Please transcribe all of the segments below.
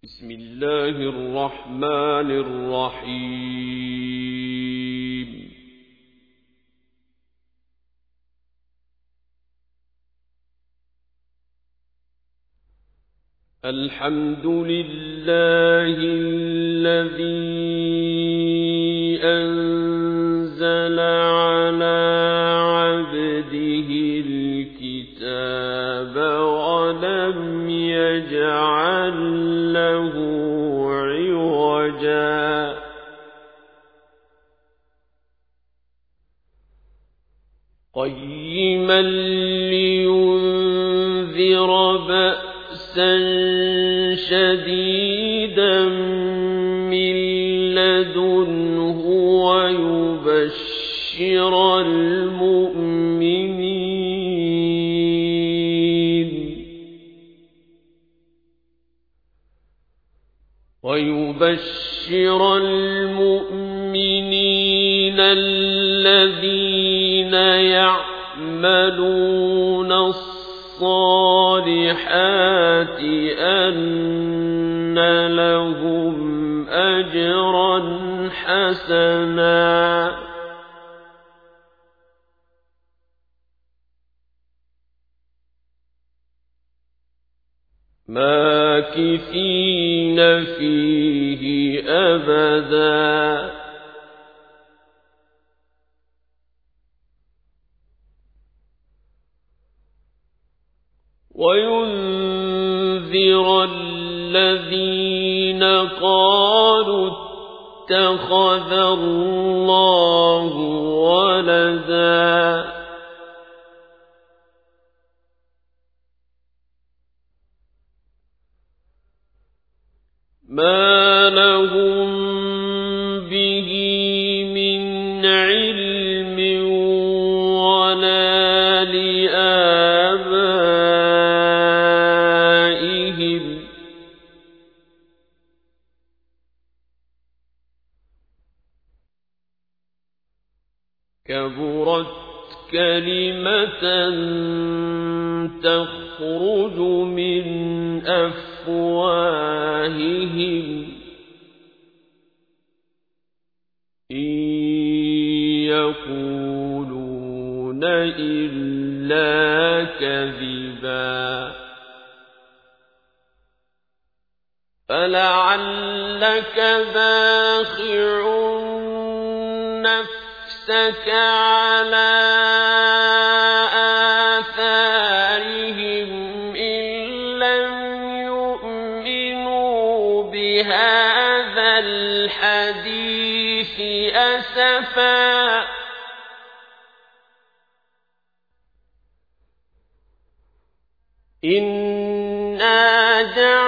بسم الله الرحمن الرحيم. الحمد لله الذي أنزل على عبده الكتاب ولم يجعل له عوجا قيما لينذر بأسا شديدا من لدنه ويبشر المؤمنين الذين يعملون الصالحات أن لهم أجرا حسنا ماكثين فيه أبدا وينذر الذين قالوا اتخذ الله ولدا ما لهم به من علم ولا لآبائهم كبرت كلمة تخرج من أفواههم إن يقولون إلا كذبا فلعلك باخع نفسك على آثارهم إن لم يؤمنوا بهذا الحديث أسفا إنا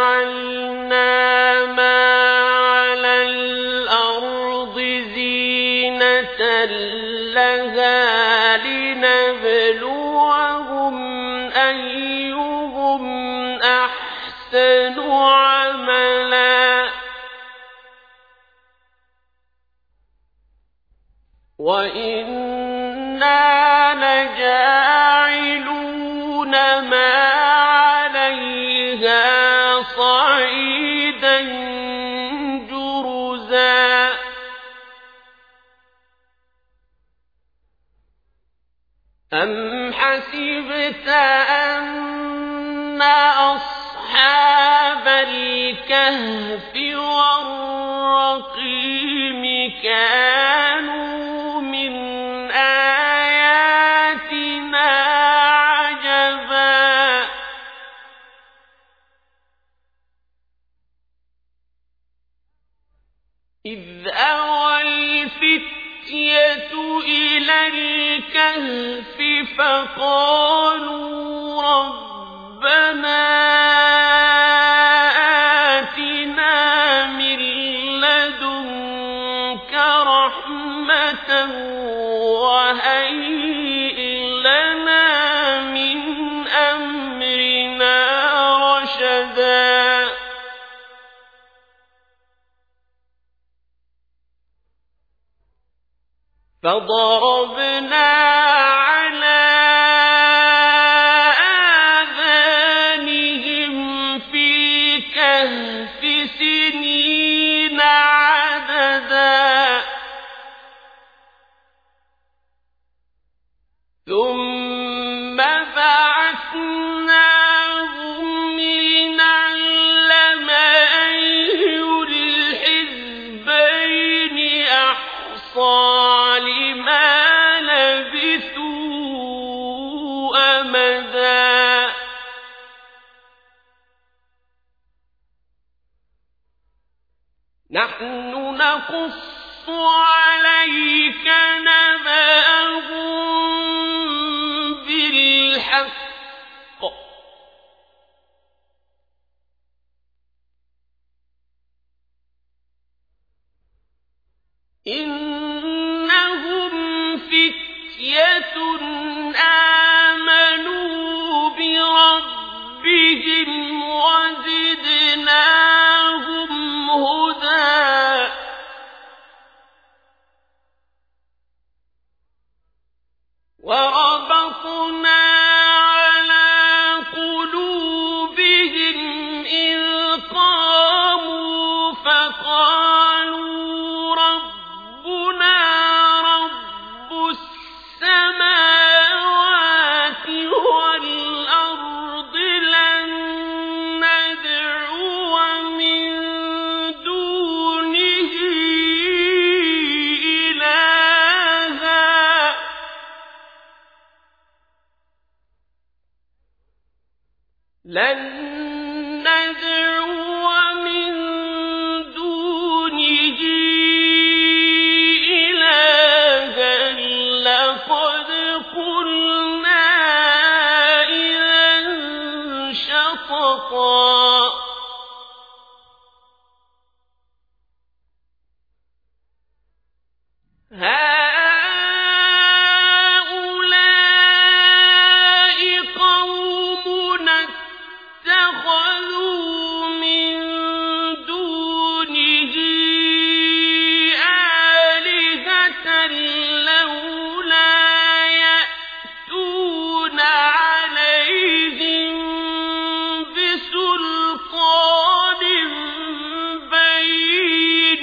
جعلنا ما على الأرض زينة لها لنبلوهم أيهم أحسن عملا وإنا لجاعلون ما عليها صعيدا جرزا أم حسبت أن أصحاب الكهف والرقيم كانوا من آياتنا عجبا إذ أوى الفتية إلى الكهف فقالوا ربنا آتنا من لدنك رحمة وهيئ لنا من أمرنا رشدا فضربنا على آذانهم في الكهف سنين عددا ثم بعثناهم لنعلم أي الحزبين أحصى لما لبثوا أمدا نحن نقص عليك نبأهم بالحق إنهم فتية آمنوا بربهم وزدناهم هدى وربطنا على قلوبهم إذ قاموا فقالوا ربنا رب السماوات والأرض لن ندعو من دونه إلها لن ندعو من دونه إلها لقد قلنا إذا شططا هؤلاء قومنا اتخذوا من دونه آلهة لولا يأتون عليهم بسلطان بين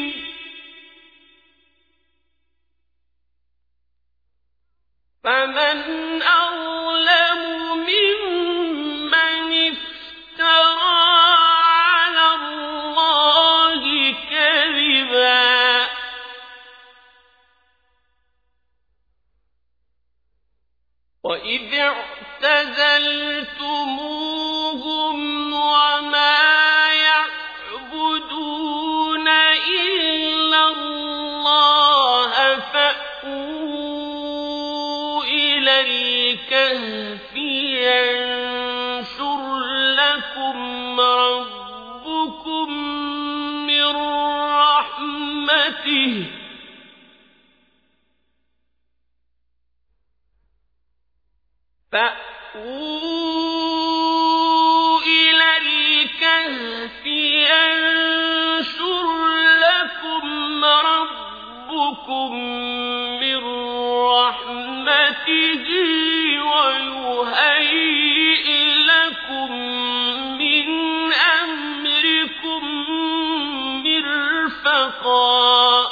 فمن أظلم ممن افترى على الله كذبا وإذ اعتزلتموهم وما يعبدون إلا الله فأووا إلى الكهف ينشر لكم ربكم من رحمته فأووا إلى الكهف ينشر لكم ربكم من رحمته ويهيئ لكم من أمركم مرفقا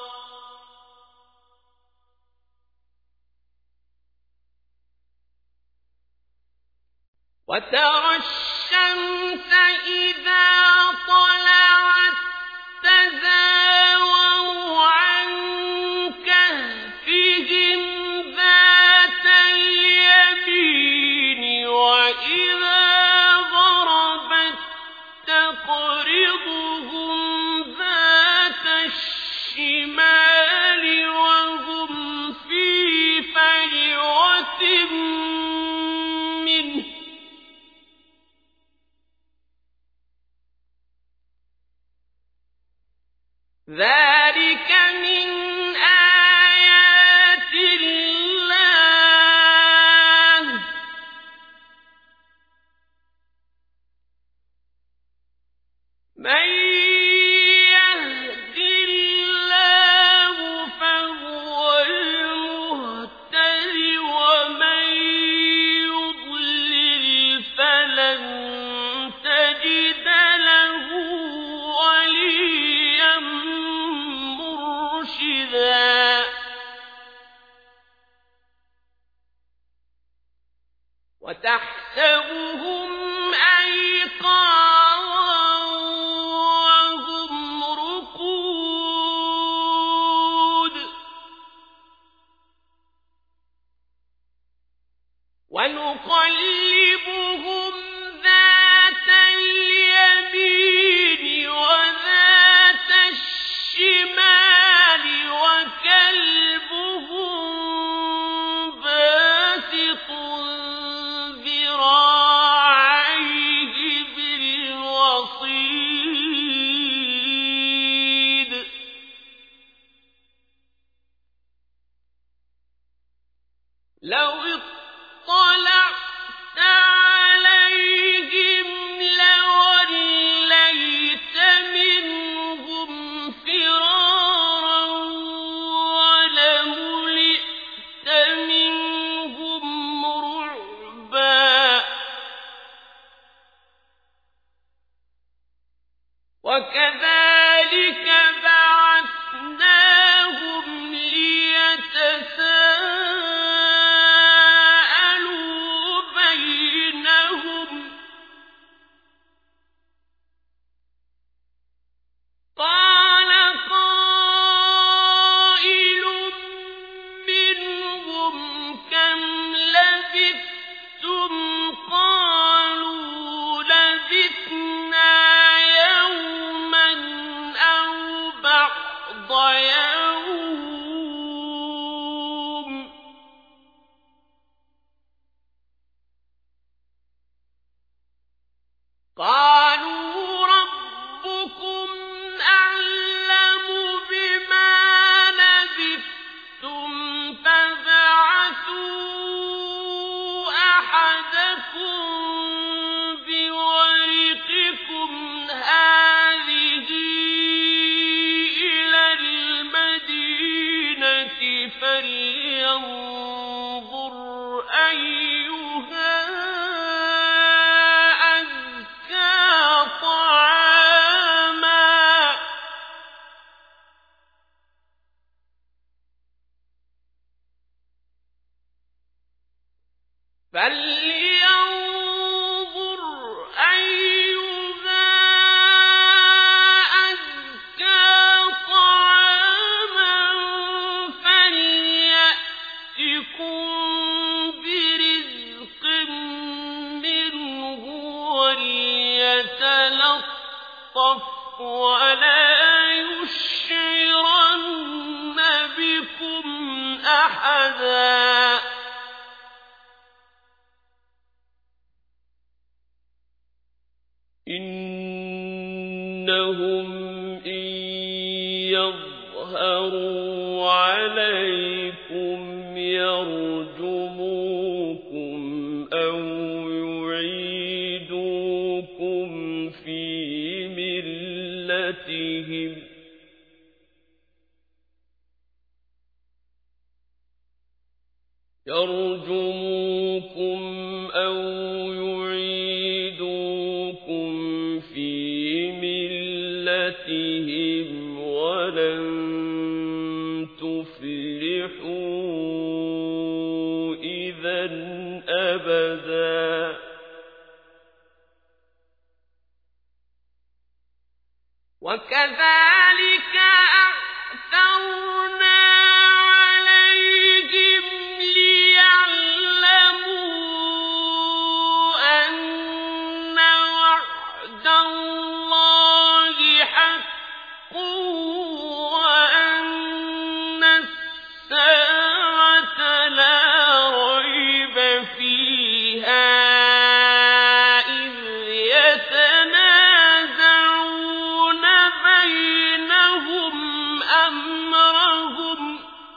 وترى الشمس إذا طلعت تزاور عن كهفهم ذات اليمين وإذا غربت تقرضهم ذات الشمال وهم في فجوة منه ذلك من آيات الله من يهد الله فهو المهتد ومن يضلل فلن تجد له وكذلك بعثناهم ليتساءلوا بينهم قال قائل منهم كم لبثتم قالوا لبثنا يوما أو بعض يوم قالوا ربكم أعلم بما لبثتم فابعثوا أحدكم بورقكم هذه إلى المدينة فلينظر أيها أزكى طعاما فليأتكم برزق منه وليتلطف ولا يشعرن بكم أحدا إنهم إن يظهروا عليكم يرجموكم أو يعيدوكم في ملتهم ولن تفلحوا إذا أبدا وكذلك أعثرنا عليهم ليعلموا أن وعد الله حق وأن الساعة لا ريب فيها إذ يتنازعون بينهم أمرهم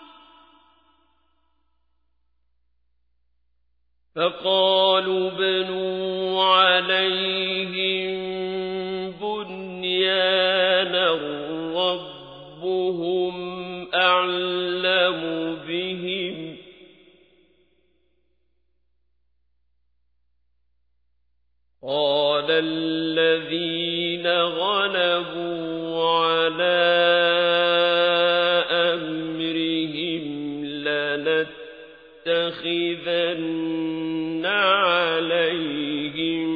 فقالوا ابنوا عليهم بنيانا ربهم أعلم بهم قال الذين غلبوا على أمرهم لنتخذن عليهم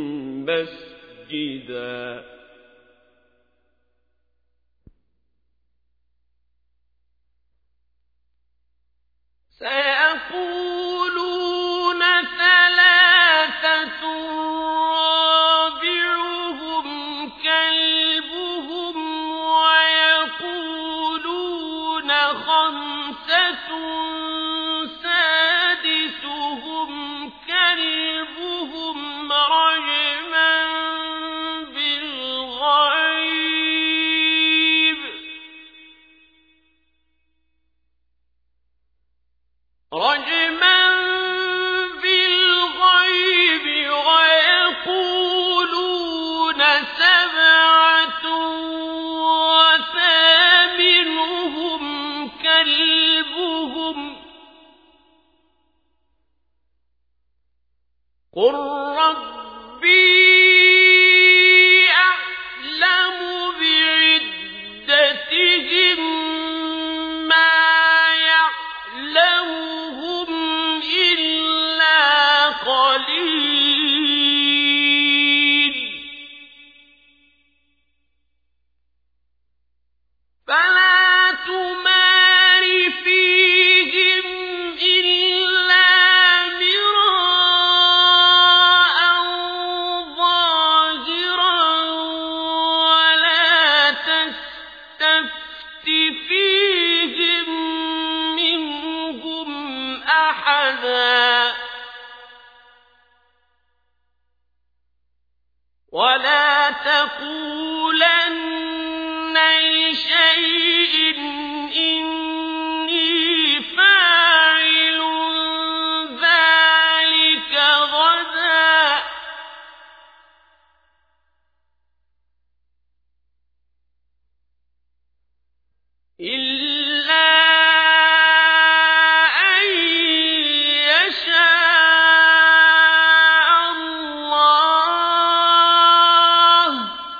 مسجدا سيقولون ثلاثة رابعهم كلبهم ويقولون خمسة سادسهم كلبهم رجما بالغيب ويقولون سبعة وثامنهم كلبهم قل ربي أعلم إني فاعل ذلك غدا إلا أن يشاء الله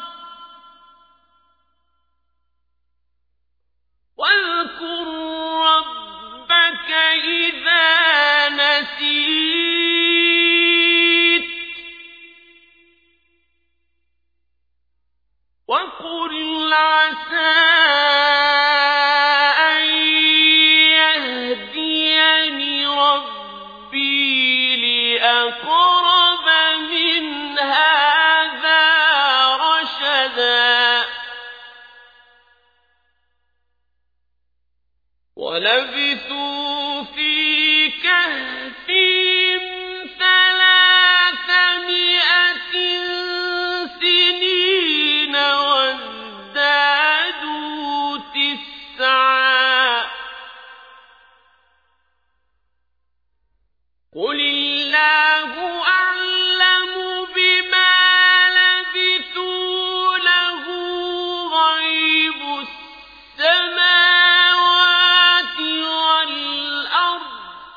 واذكر ربك إذا نسيت وقل عسى أن يهديني ربي لأقرب من هذا رشدا ولبثوا في كهفهم 300 سنين وازدادوا 9 قل الله أعلم بما لبثوا له غيب السماوات والأرض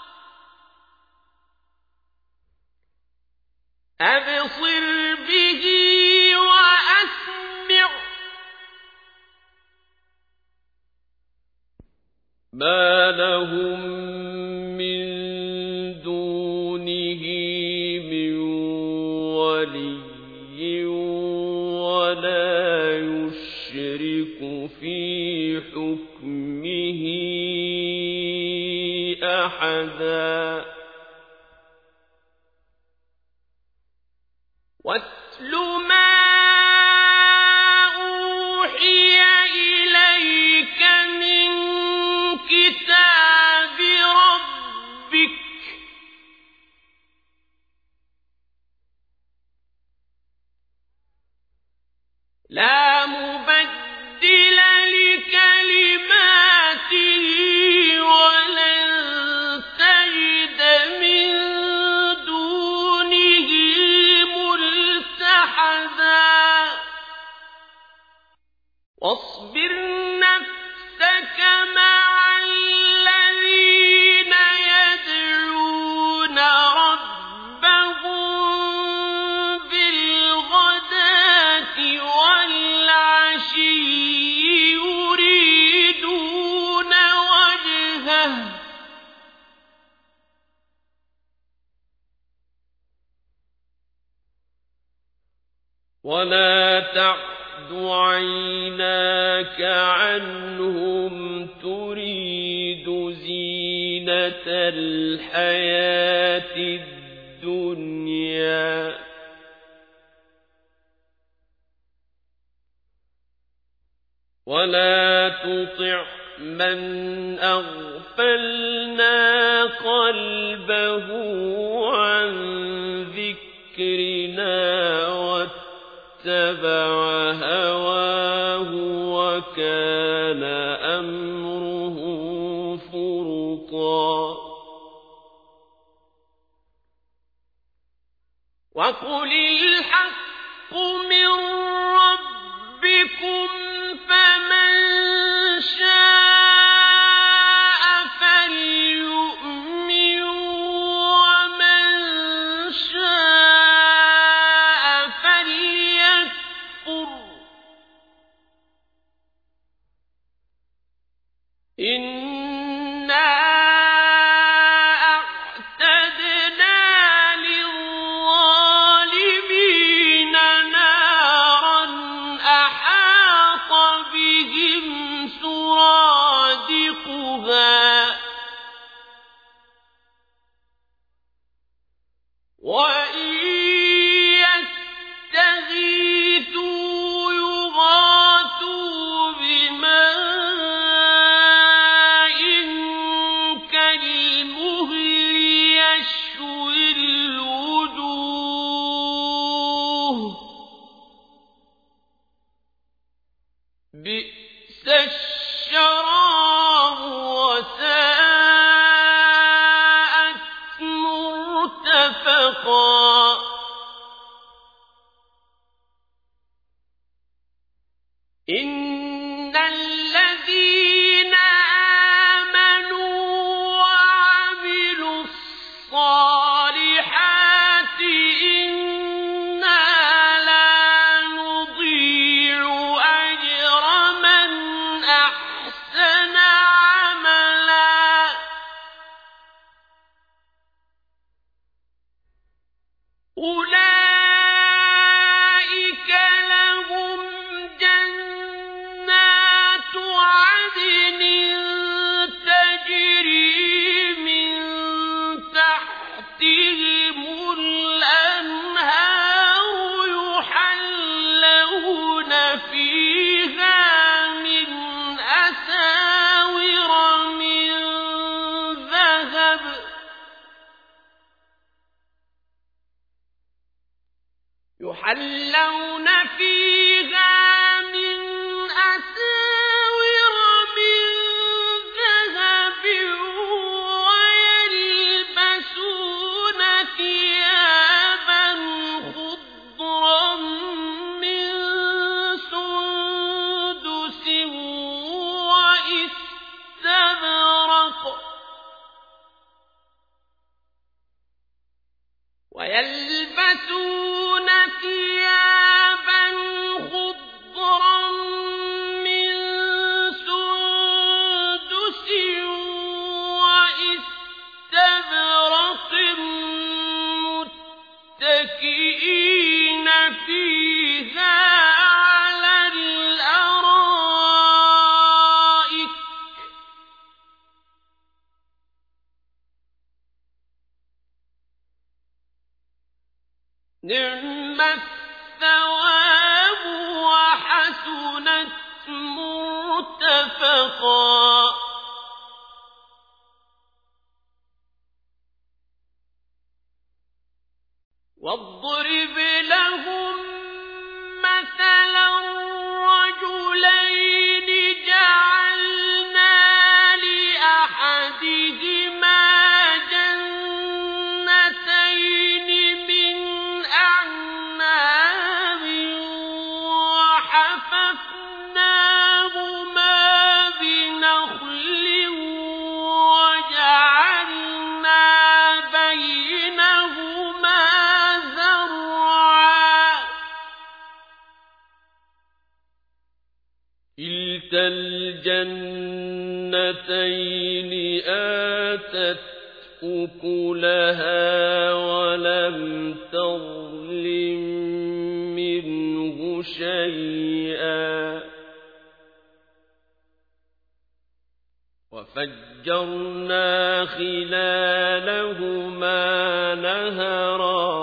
أبصر به وأسمع ما لهم من دونه من ولي ولا يشرك في حكمه أحدا واتل ما أوحي إليك من كتاب ربك لا مبدل لكلماته ولن تجد من دونه ملتحدا واصبر نفسك مع الذين يدعون ربهم بالغداة والعشي يريدون وجهه ولا تعد عيناك عنهم تريد زينة الحياة الدنيا ولا تطع من أغفلنا قلبه عن ذكرنا واتبع هواه وكان أمره فرطا وقل الحق من ربكم فمن شاء فليؤمن ومن شاء فليكفر إنا أعتدنا للظالمين نارا أحاط بهم سرادقها وإن يستغيثوا يغاثوا بماء كالمهل يشوي الوجوه بئس الشراب الشراب وساءت مرتفقا إن الذين آمنوا وعملوا الصالحات إنا لا نضيع أجر من أحسن عملا أولئك لهم جنات عدن تجري من تحتهم الأنهار يحلون فيها من أساور من ذهب ويلبسون ثيابا خضرا من سندس وإستبرق ويلبسون ثيابا خضرا من سندس وإستبرق متكئين فيها على الأرائك نعم الثواب وحسنت مرتفقا واضرب لهم مثلا رجلين جعلنا لأحدهما جنتين من أعناب وحففناهما بنخل وجعلنا بينهما زرعا كلتا الجنتين آتت أكلها ولم تظلم منه شيئا وفجرنا خلالهما نهرا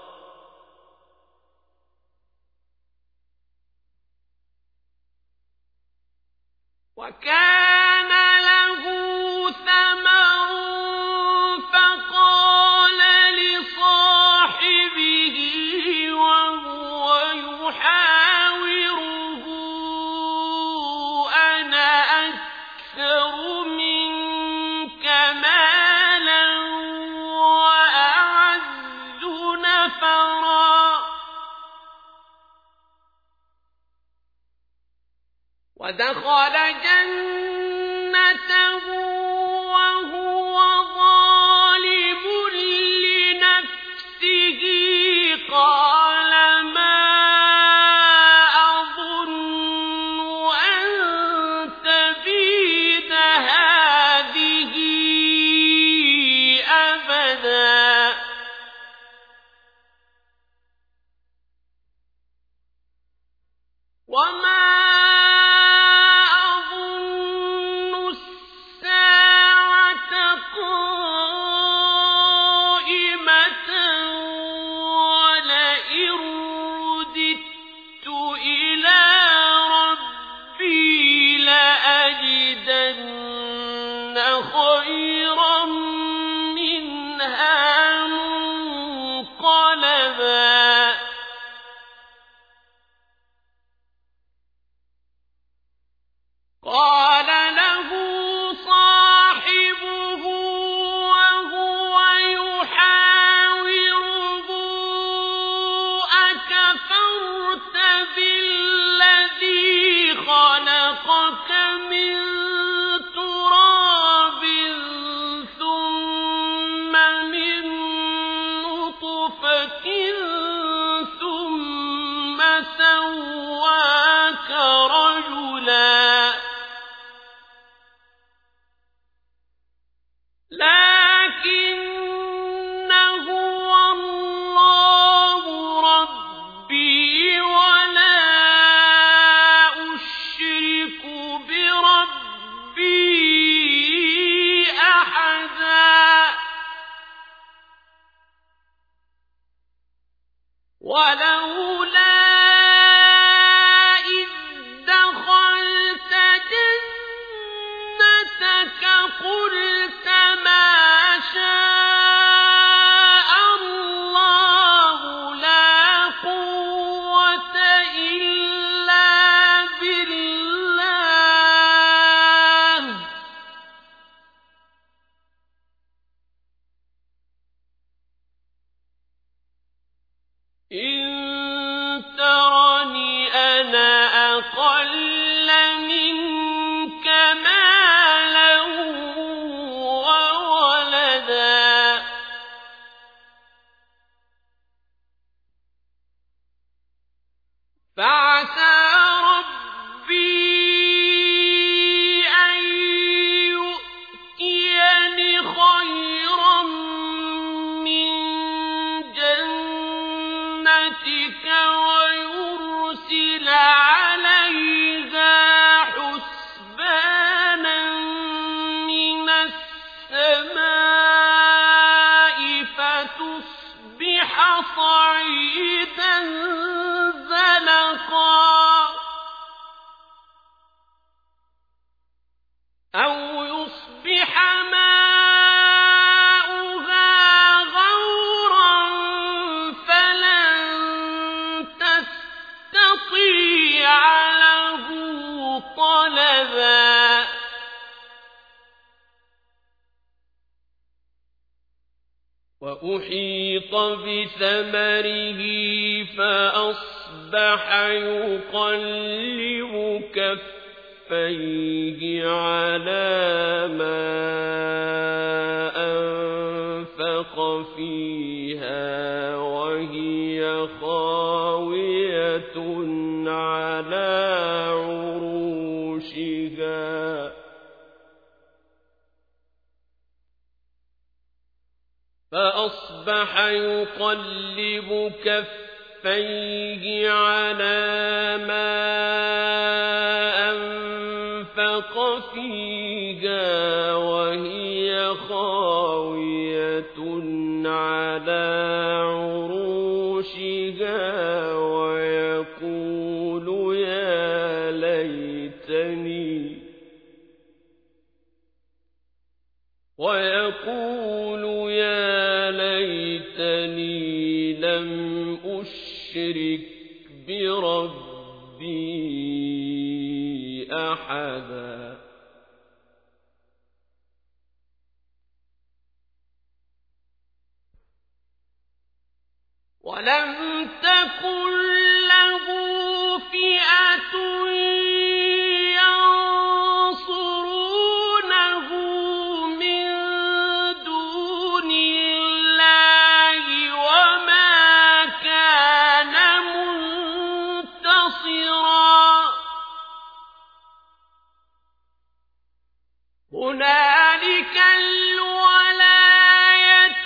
وكان له ثمر فقال لصاحبه وهو يحاوره أنا أكثر منك مالا وأعز نفرا ودخل جنته وهو ظالم لنفسه قال ما أظن أن تبيد هذه أبدا وما أظن الساعة حجتك قلت ما شاء الله لا قوة إلا بالله إن ترني أنا أقل منك مالا وولدا فعسى ربي أن يؤتيني خيرا من جنتك ويرسل عليها حسبانا من السماء فتصبح صعيدا زلقا أو يصبح ماؤها غورا فلن تستطيع له طلبا وأحيط بثمره فأصبح يقلب كفيه على ما أنفق فيها وهي خاوية على عروشها فأصبح يقلب كفيه على ما أنفق فيها وهي خاوية على عروشها ويقول يا ليتني لم أشرك بربي أحدا ولم تكن له فئة ينصرونه من دون الله وما كان منتصرا هنالك الولاية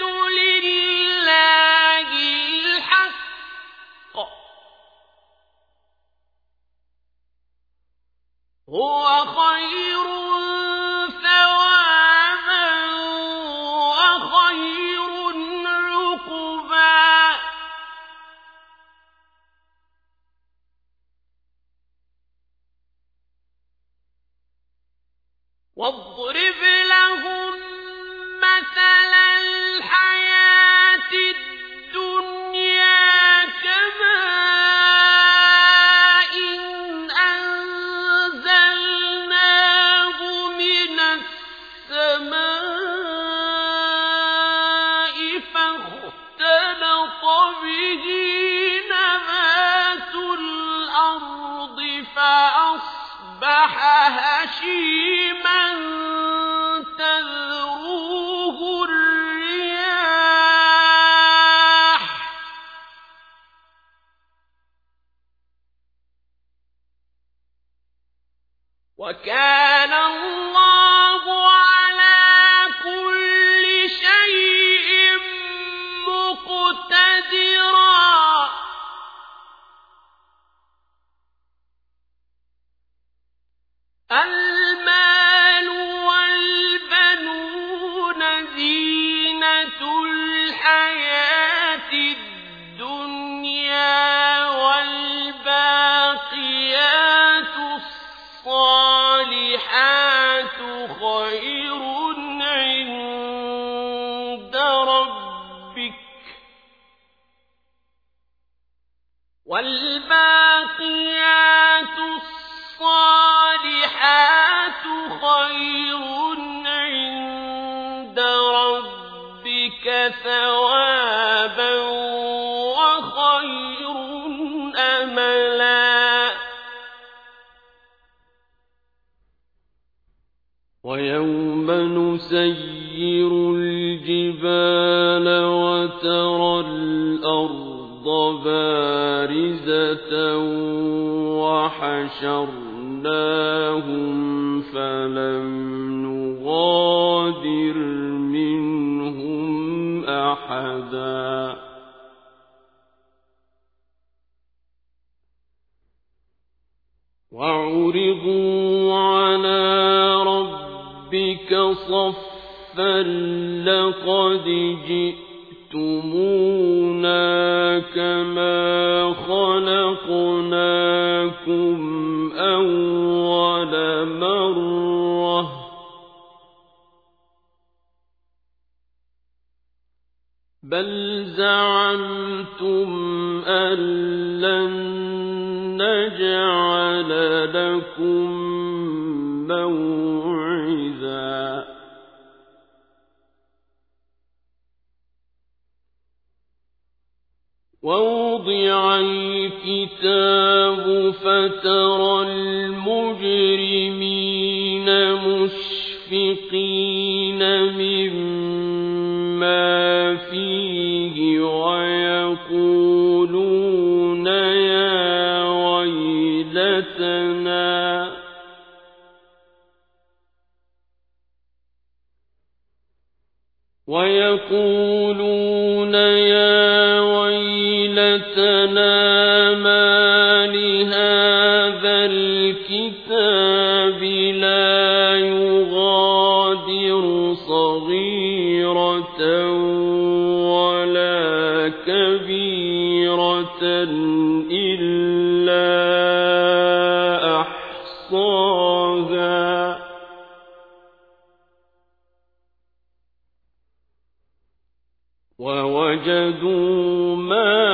لله الحق هو خير ثوابا وخير عقبا واضرب لهم مثل الحياة الدنيا كماء أنزلناه من السماء فاختلط به نبات الأرض فأصبح هشيما تذروه الرياح وكان الله على كل شيء مقتدرا المال والبنون زينة الحياة الدنيا والباقيات الصالحات خير ويوم نسير الجبال وترى الأرض بارزة وحشرناهم فلم نغادر منهم أحدا وعرضوا على ربك صفا لقد جئتمونا كما خلقناكم أول مرة بل زعمتم أن لن نجعل لكم موعدا ووضع الكتاب فترى المجرمين مشفقين مما فيه ويقولون يا ويلتنا ما لهذا الكتاب لا يغادر صغيرة ولا كبيرة إلا أحصاها ووجدوا ما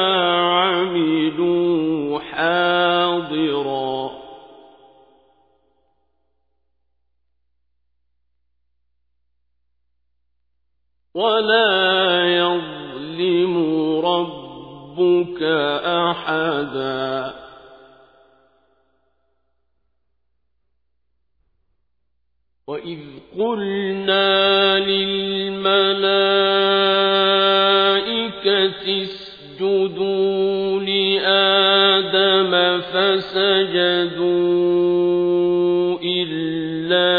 عملوا حاضرا ولا يظلم ربك أحدا وإذ قلنا للملائكة اسجدوا لآدم فسجدوا إلا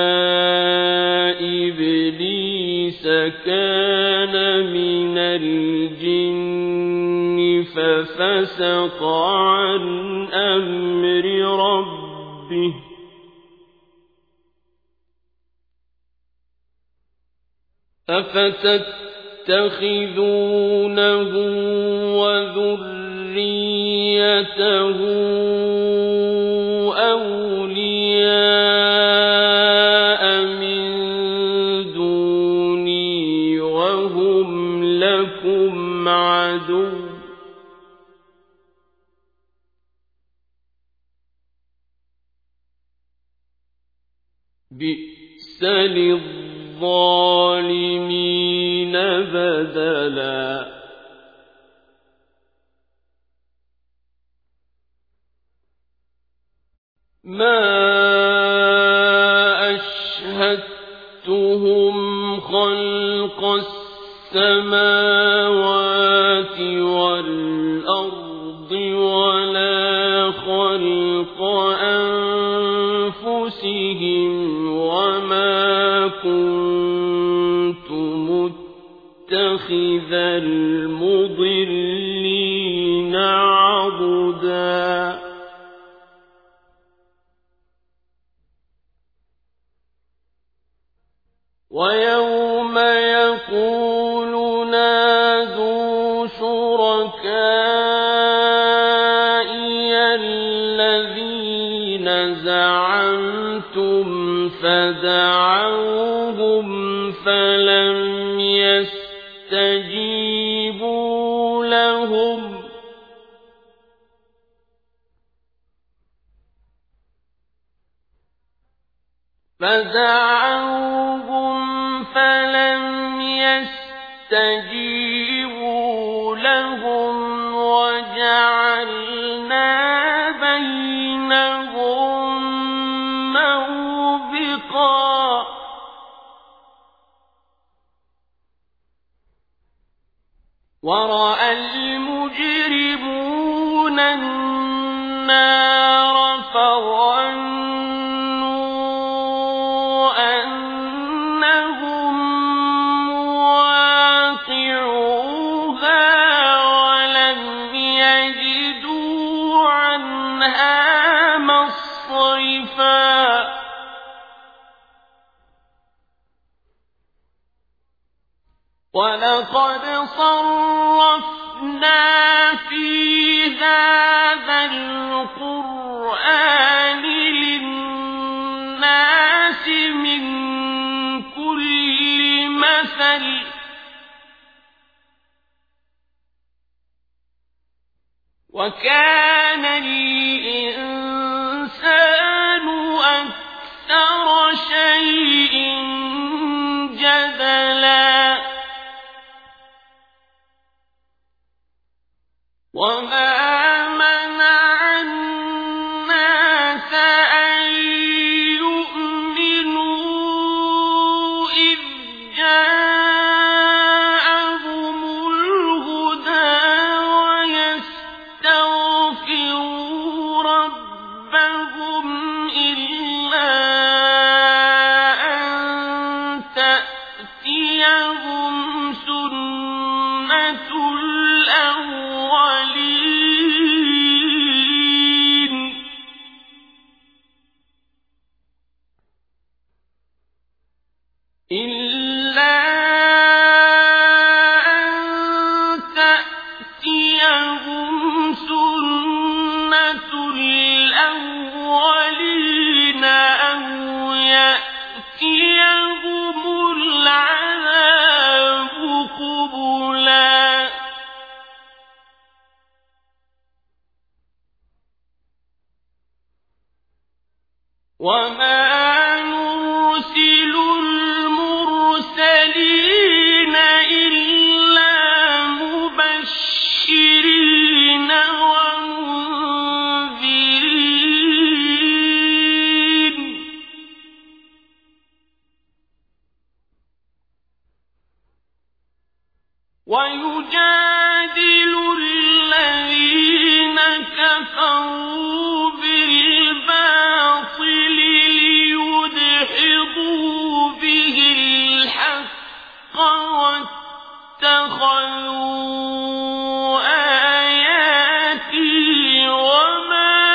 إبليس كان من الجن ففسق عن أمر ربه أفتتخذونه وذريته أولياء من دوني وهم لكم عدو بئس للظالمين بدلا ما أشهدتهم خلق السماوات والأرض ولا خلق أنفسهم وما كنت متخذ المضلين عضدا ويوم يقول نادوا شركائي الذين زعمتم فدعوهم فلم يستجيبوا لهم وجعلنا بينهم موبقا ورأى المجرمون النار فظنوا أنهم مواقعوها ولم يجدوا عنها مصرفا ولقد صرفنا في هذا القرآن للناس من كل مثل وكان الإنسان أكثر شيء جدلا وما منع الناس أن يؤمنوا إذ جاءهم الهدى ويستغفروا ربهم إلا أن تأتيهم سنة الأولين إلا أن تأتيهم سنة الأولين أو يأتيهم العذاب قبلا وما نرسل المرسلين إلا مبشرين ومنذرين ويجادل الذين كفروا بالباطل ليدحضوا به الحق واتخذوا آياتي وما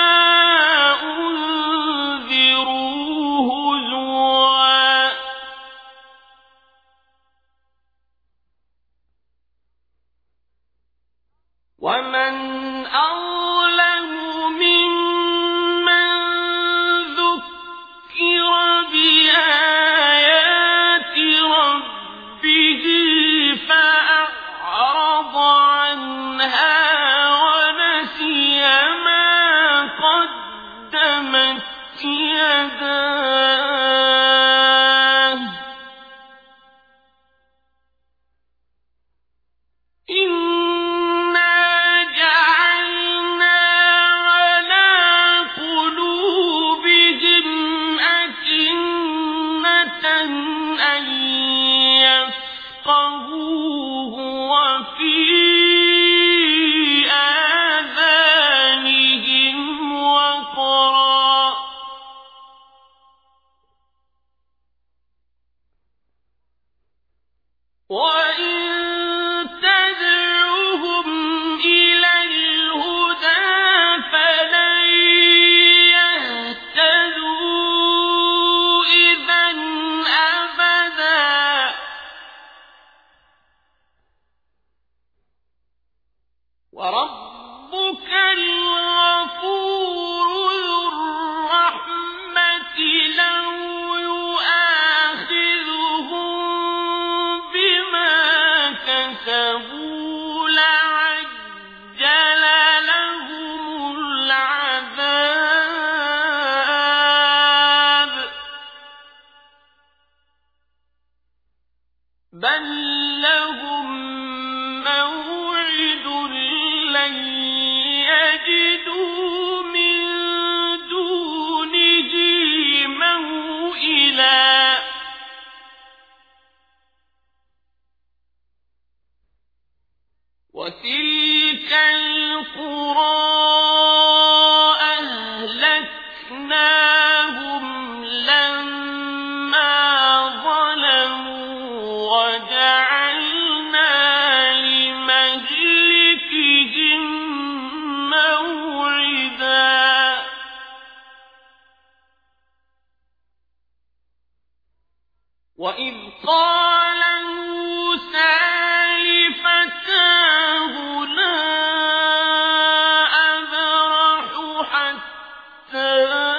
أنذروا هزوا ومن أظلم ممن ذكر بآيات ربه فأعرض عنها ونسي ما قدمت يداه إنا جعلنا على قلوبهم أكنة أن يفقهوه وفي آذانهم وقرا وإن تدعهم إلى الهدى فلن يهتدوا إذًا أبدًا وربك الغفور ذو الرحمة لو يؤاخذهم بما كسبوا لعجل لهم العذاب بل لهم موعد لن يجدوا من دونه موئلا وإذ قال موسى لفتاه لا أبرح حتى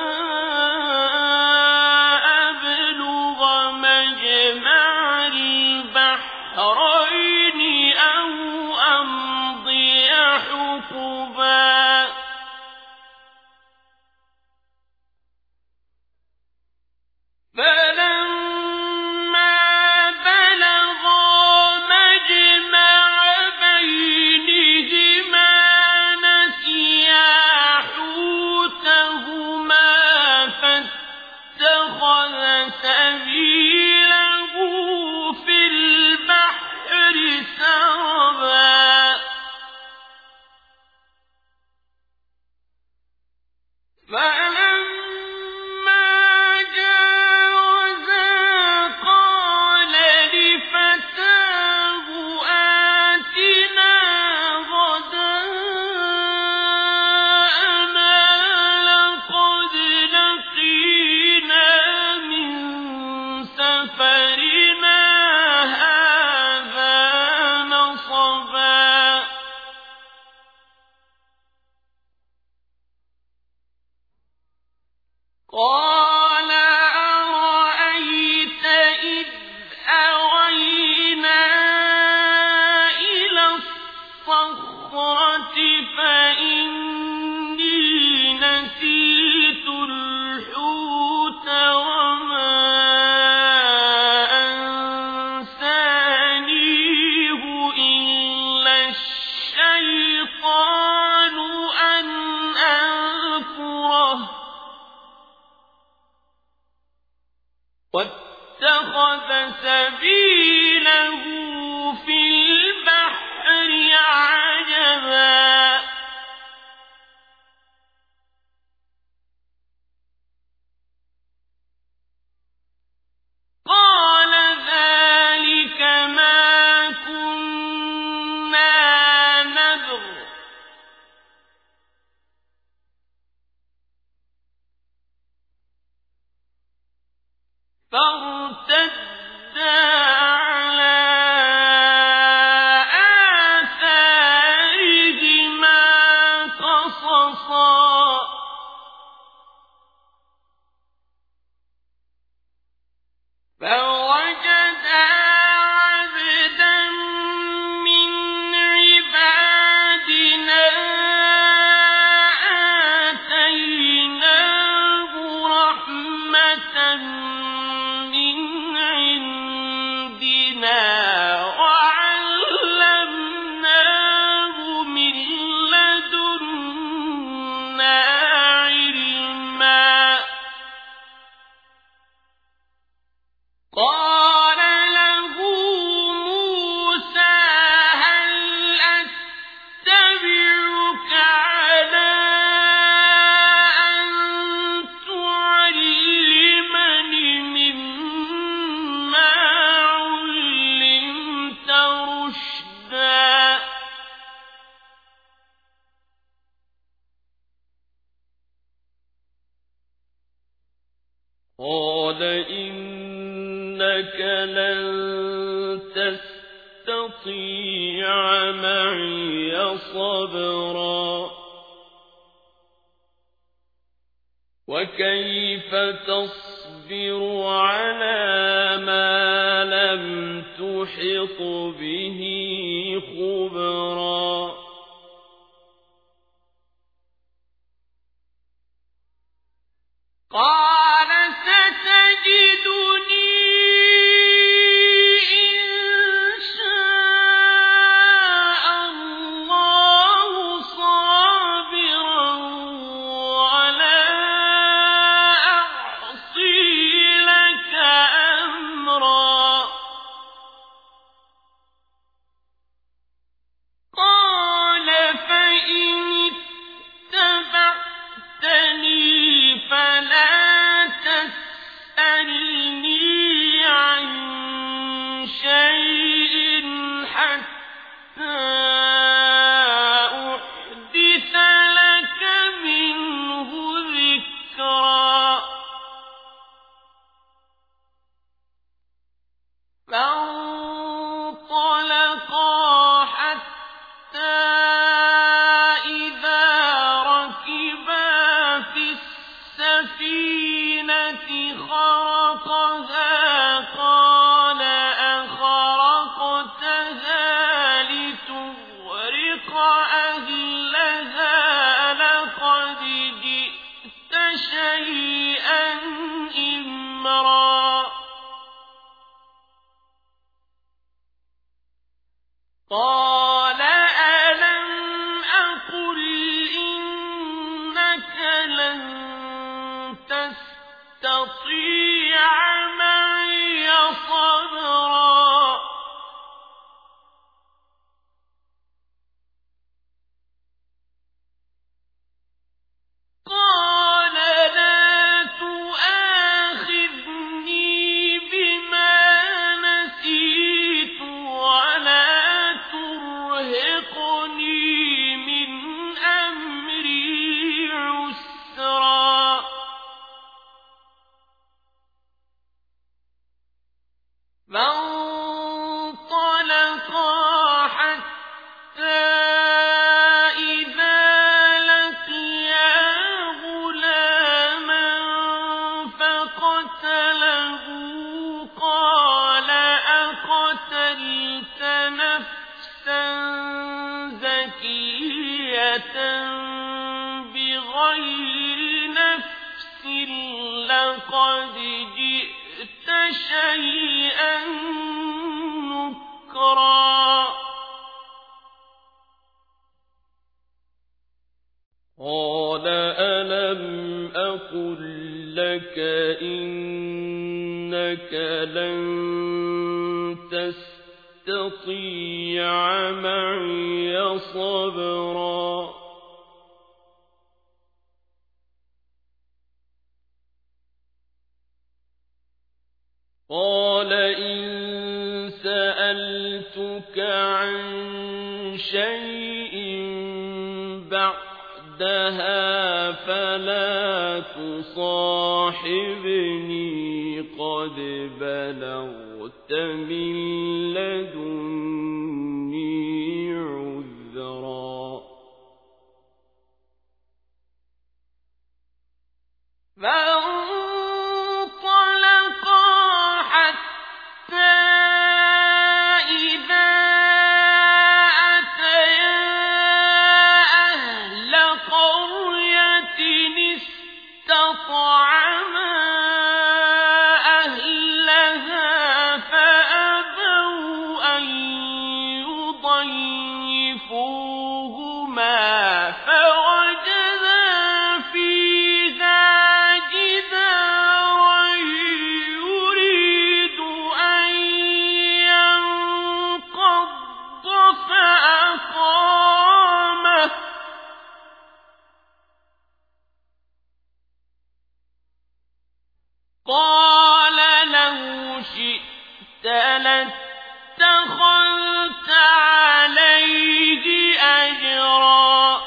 أبلغ مجمع البحرين أو أمضي حقبا فلما بلغا مجمع بينهما نسيا حوتهما فاتخذ سبيله في البحر سربا قال أرأيت إذ أوينا إلى الصخرة فإني نسيت الحوت وما أنسانيه إلا الشيطان أن أذكره واتخذ سبيله في البحر عجبا قال ذلك ما كنا نبغ فارتدا على آثارهما قصصا فوجدا عبدا من عبادنا آتيناه رحمة من عندنا وعلمناه من لدنا علما قال له موسى هل أتبعك على أن تعلمني مما علمت رشدا قال إنك لن تستطيع معي صبرا وكيف تصبر على ما لم تحط به خبرا قال ستجدني إن شاء الله صابرا ولا أعصي لك أمرا قال فإن اتبعتني فلا خرقها قال أخرقتها لتغرق أهلها لقد جئت شيئا إمرا قال ألم أقل إنك لن تستطيع معي صبرا قال لا تؤاخذني بما نسيت ولا ترهقني من أمري عسرا فانطلقا حتى إذا لقيا غلاما فقتله قال أقتلت نفسا زكية بغير نفس لقد جئت شيئا نكرا قال ألم أقل لك إنك لن تستطيع معي صبرا قال إن سألتك عن شيء بعدها فلا تصاحبني قد بلغت من لدني عذرا فانطلقا حتى إذا أتيا أهل قرية استطعما أهلها فأبوا أن يضيفوهما فوجدا فيها جدارا يريد أن ينقض فأقامه قال لو شئت لاتخذت عليه أجرا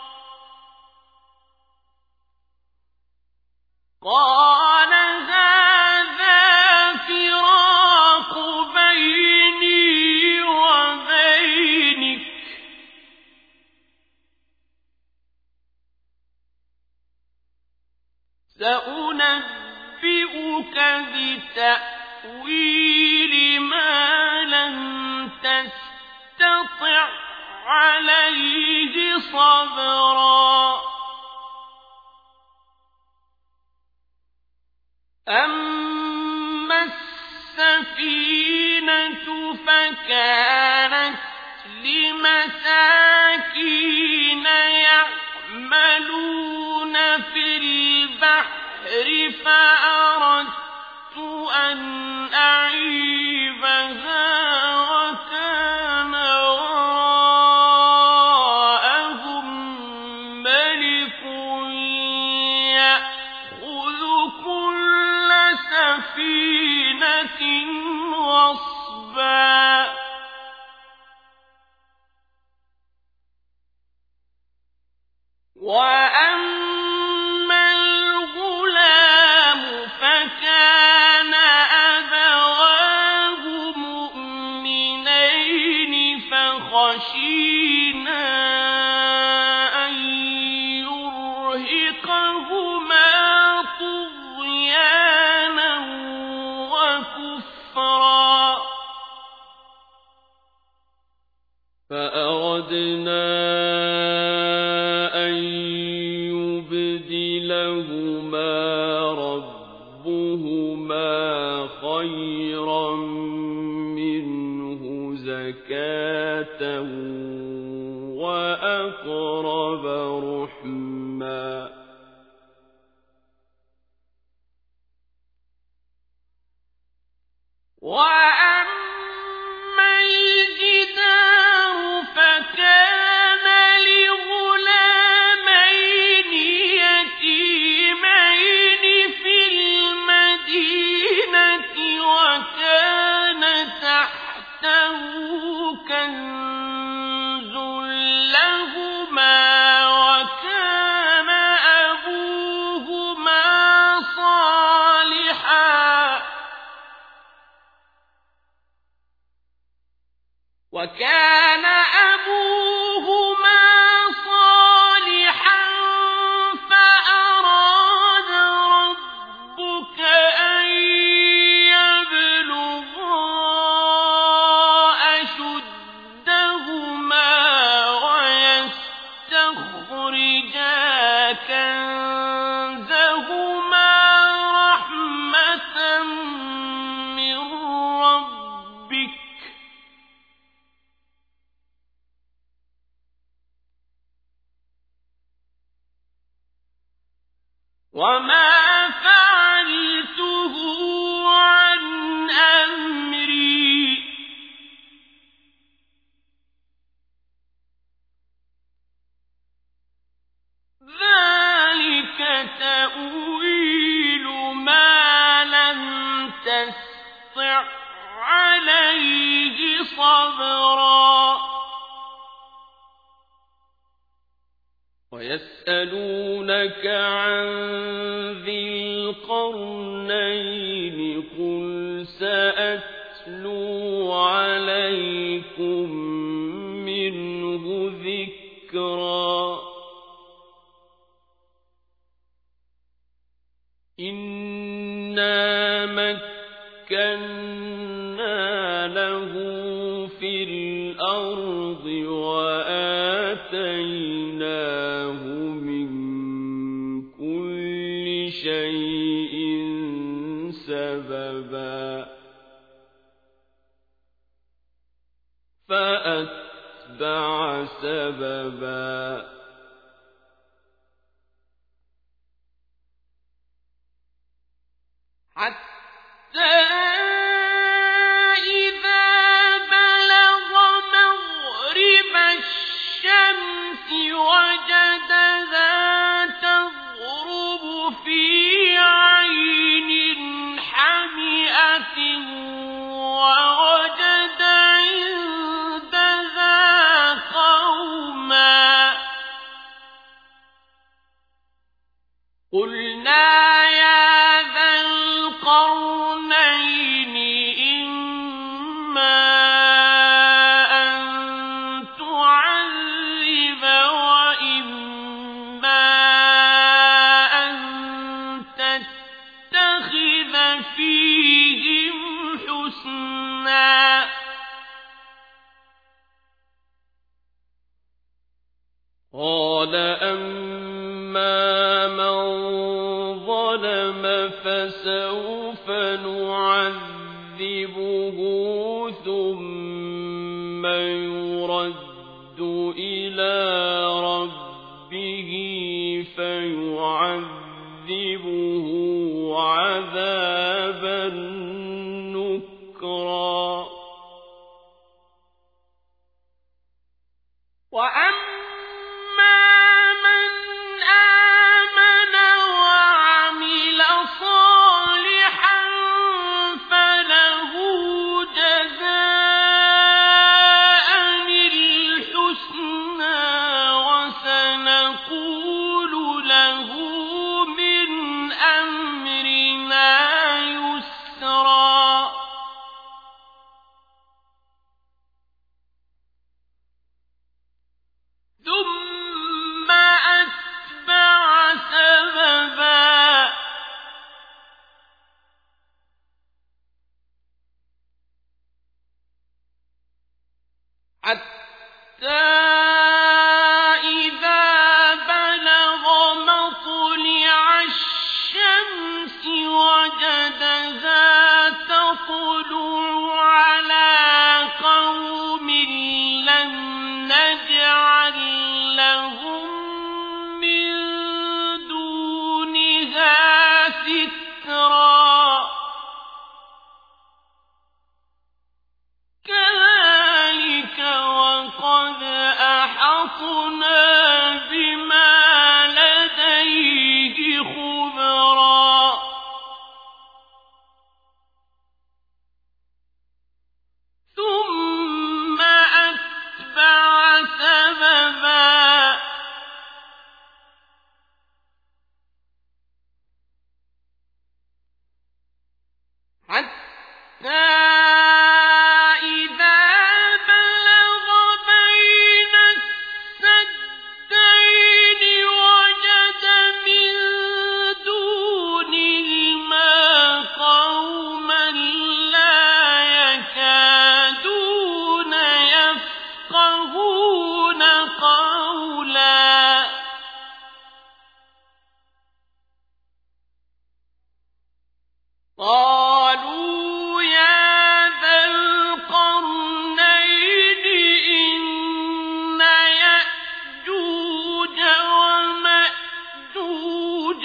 قال هذا فراق بيني وبينك سأنبئك بتأويل ما لم تستطع عليه صبرا أما السفينة فكانت لمساكين يعملون في البحر فأردت أن أعيبها وكان وراءهم ملك يأخذ كل سفينة غصبا وأما الغلام فكان أبواه مؤمنين فخشينا أن يرهقهما ربهما خيرا منه زكاة وأقرب رحما وأما الجدار فكان لغلامين يتيمين في المدينة وكان تحته كنز لهما وكان أبوهما صالحا فأراد ربك أن يبلغا أشدهما ويستخرجا كنزهما رحمة من ربك وما فعلته عن أمري ذلك تأويل ما لم تستطع عليه صبرا ويسألونك عن ذي القرنين قل سأتلو عليكم منه ذكرا إنا مكنا له في الأرض وآتيناه من كل شيء سببا فأتبع سببا حتى إذا بلغ مغرب الشمس وجدها تغرب في عين حمئة ووجد عندها قوما قلنا يا ذا القرنين إما أن تعذب وإما أن تتخذ فيهم حسنا قال أما من ظلم فسوف نعذبه ثم يرد إلى ربه فيعذبه عذابا نكرا وأما من آمن وعمل صالحا فله جزاء الحسنى وسنقول له من أمرنا يسرا ثم أتبع سببا حتى إذا بلغ مطلع الشمس وجدها تطلع على قوم لم نجعل لهم من دونها سترا كذلك وقد أحطنا بما لديه خبرا ثم أتبع سببا حتى قالوا يا ذا القرنين إن يأجوج ومأجوج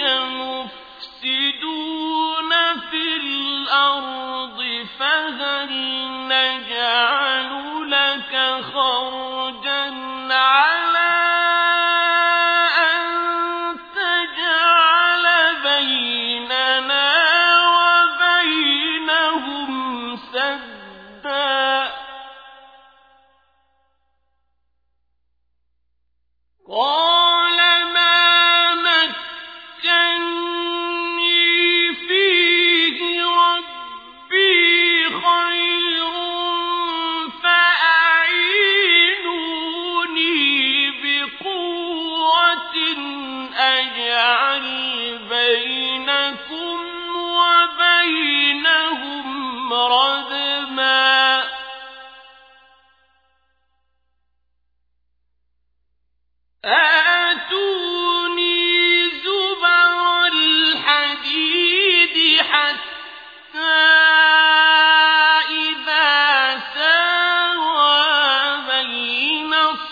مفسدون في الأرض فهل نجعل لك خرجا على أن تجعل بيننا سدا قال ما مكني فيه ربي خير فأعينوني بقوة أجعل بينكم وبينهم ردما آتوني زبر الحديد حتى إذا ساوى بين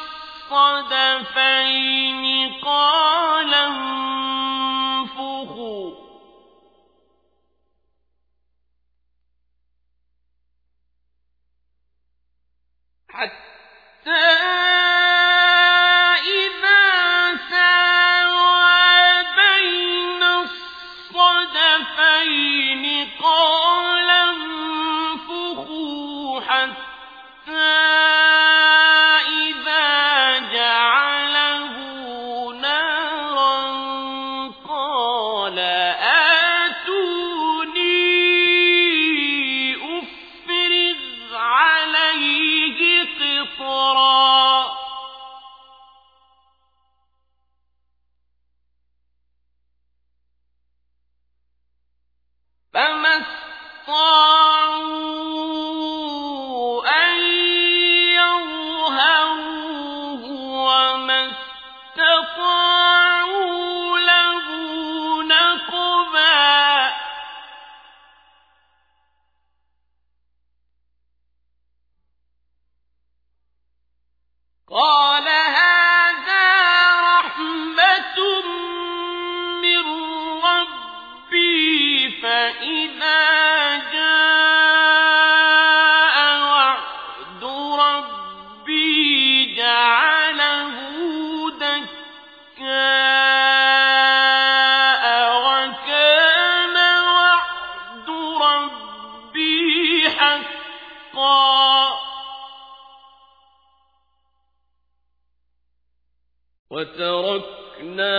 الصدفين قال انفخوا حتى إذا ساوى بين الصدفين قال انفخوا حتى إذا جعله نارا قال آتوني أفرغ عليه قطرا فما استطاعوا أن يظهروه وما استطاعوا له نقبا قال هذا رحمة من ربي فإذا جاء وعد ربي جعله دكاء وكان وعد ربي حقا وتركنا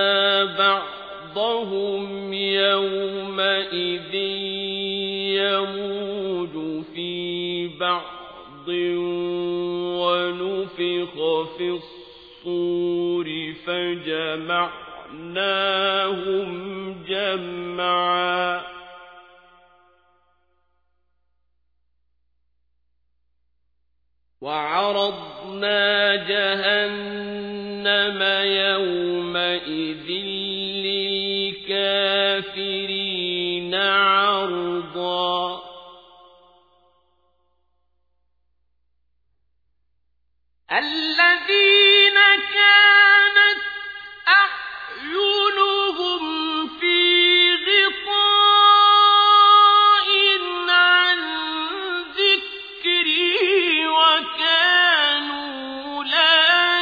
بعضهم يومئذ يموج في بعض ونفخ في الصور فجمعناهم جمعا وعرضنا جهنم يومئذ للكافرين عرضا الذين كانت أعينهم في غطاء عن ذكري وكانوا لا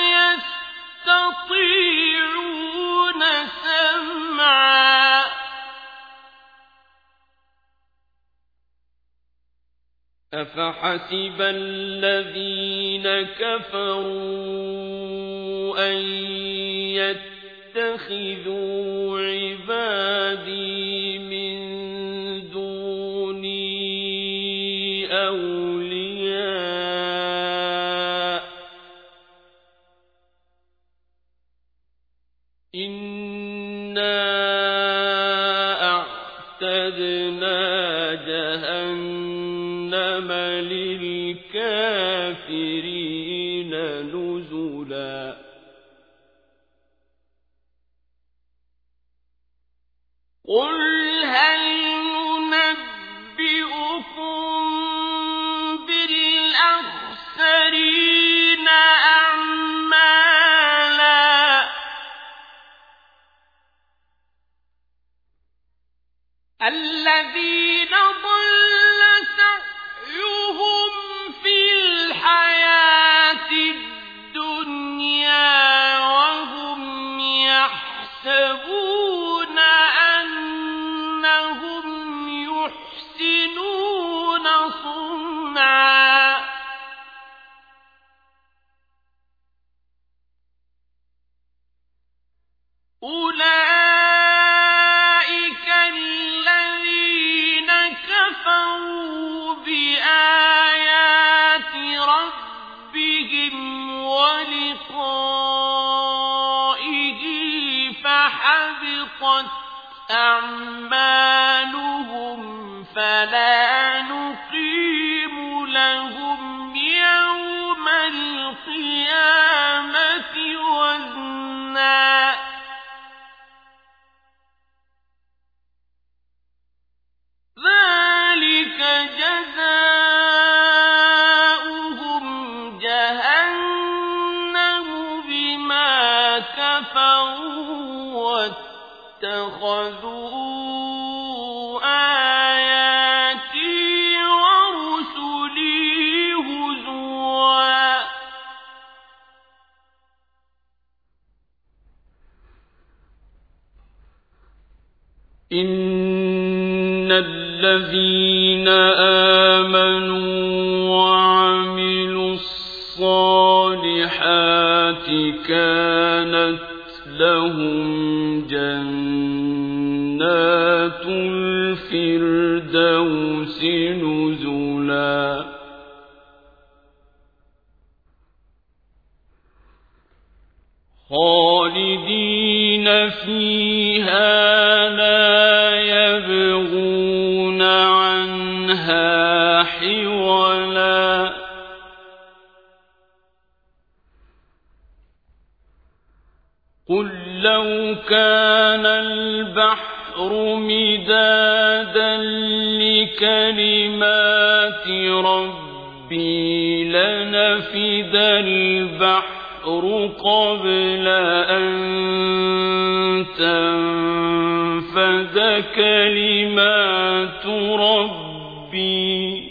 يستطيعون سمعا أفحسب الذين كفروا أن يتخذوا عبادي من دوني أولياء إنا أعتدنا جهنم للكافرين نزلا قل هل ننبئكم بالأخسرين أعمالا الذين ضل سعيهم في الحياة الدنيا وهم يحسبون أنهم يحسنون صنعا أولئك الذين كفروا بآيات ربهم ولقائه فحبطت أعمالهم فلا نقيم لهم يوم القيامة وزنا ذلك جزاؤهم جهنم بما كفروا واتخذوا آياتي ورسلي هزوا إن الذين آمنوا وعملوا الصالحات كانت لهم جنات الفردوس نزلا خالدين فيها لا يبغون عنها حولا قل لو كان البحر مدادا لكلمات ربي لنفد البحر قبل أن تنفد كلمات ربي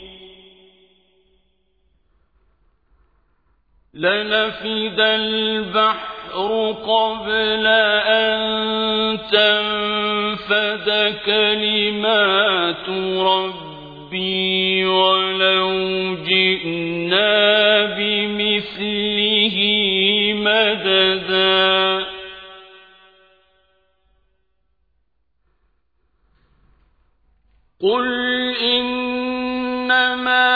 لنفد البحر قبل أن تنفد كلمات ربي ولو جئنا بمثله مددا قل إنما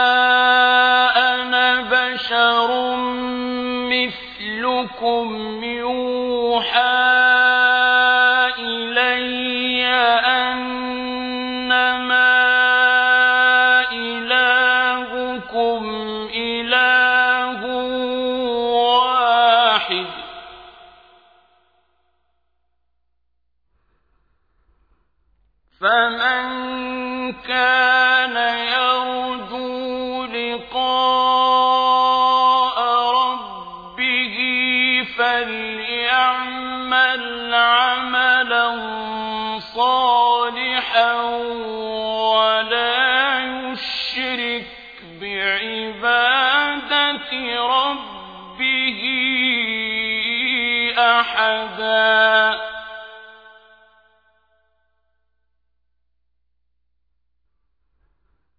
أنا بشر مثلكم يوحى إلي أنما إلهكم إله واحد فمن كَانَ يَرْجُو لِقَاءَ رَبِّهِ فَلْيَعْمَلْ عَمَلًا صَالِحًا وَلَا يُشْرِكْ بِعِبَادَةِ رَبِّهِ أَحَدًا.